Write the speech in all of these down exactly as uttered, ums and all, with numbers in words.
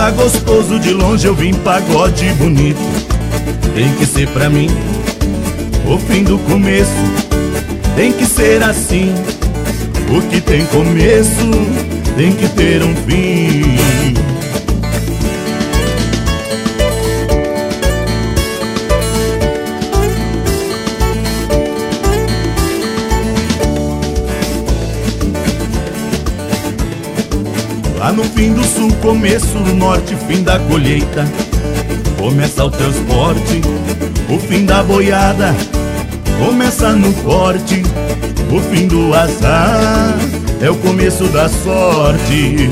tá gostoso de longe, eu vim pagode bonito. Tem que ser pra mim o fim do começo, tem que ser assim. O que tem começo tem que ter um fim. Lá no fim do sul, começo do norte, fim da colheita, começa o transporte, o fim da boiada, começa no corte, o fim do azar é o começo da sorte.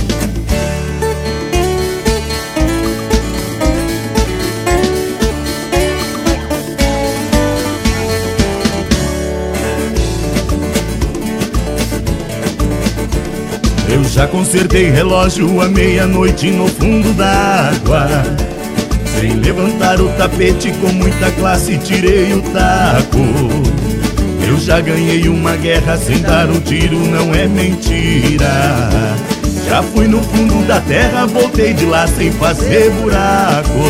Eu já consertei relógio à meia-noite no fundo d'água, sem levantar o tapete, com muita classe tirei o taco. Eu já ganhei uma guerra sem dar um tiro, não é mentira. Já fui no fundo da terra, voltei de lá sem fazer buraco.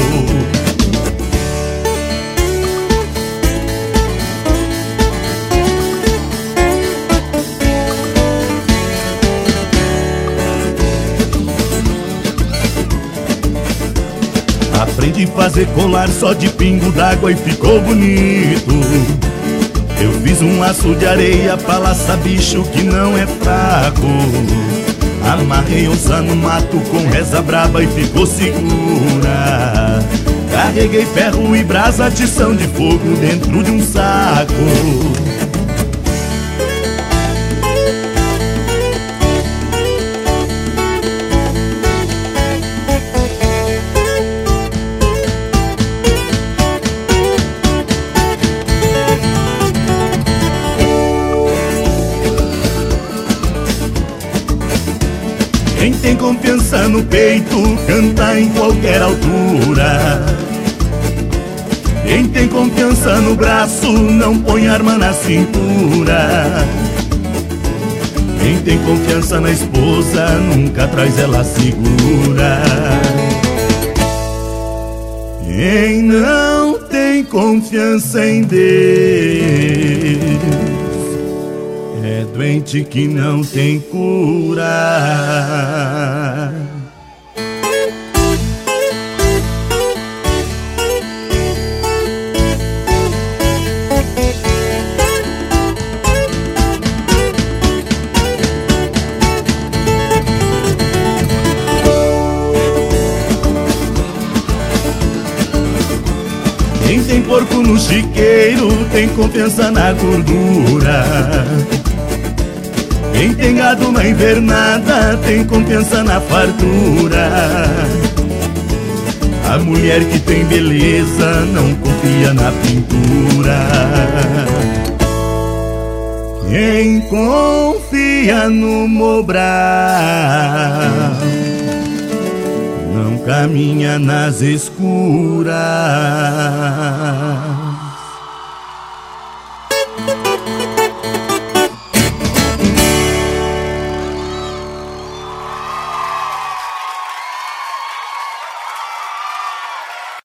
Aprendi a fazer colar só de pingo d'água e ficou bonito. Eu fiz um laço de areia pra laçar bicho que não é fraco. Amarrei onça no mato com reza braba e ficou segura. Carreguei ferro e brasa, tição de fogo dentro de um saco. Quem tem confiança no peito canta em qualquer altura. Quem tem confiança no braço não põe arma na cintura. Quem tem confiança na esposa nunca traz ela segura. Quem não tem confiança em Deus é doente que não tem cura. Quem tem porco no chiqueiro tem confiança na gordura. Quem tem gado na invernada tem confiança na fartura. A mulher que tem beleza não confia na pintura. Quem confia no Mobral não caminha nas escuras.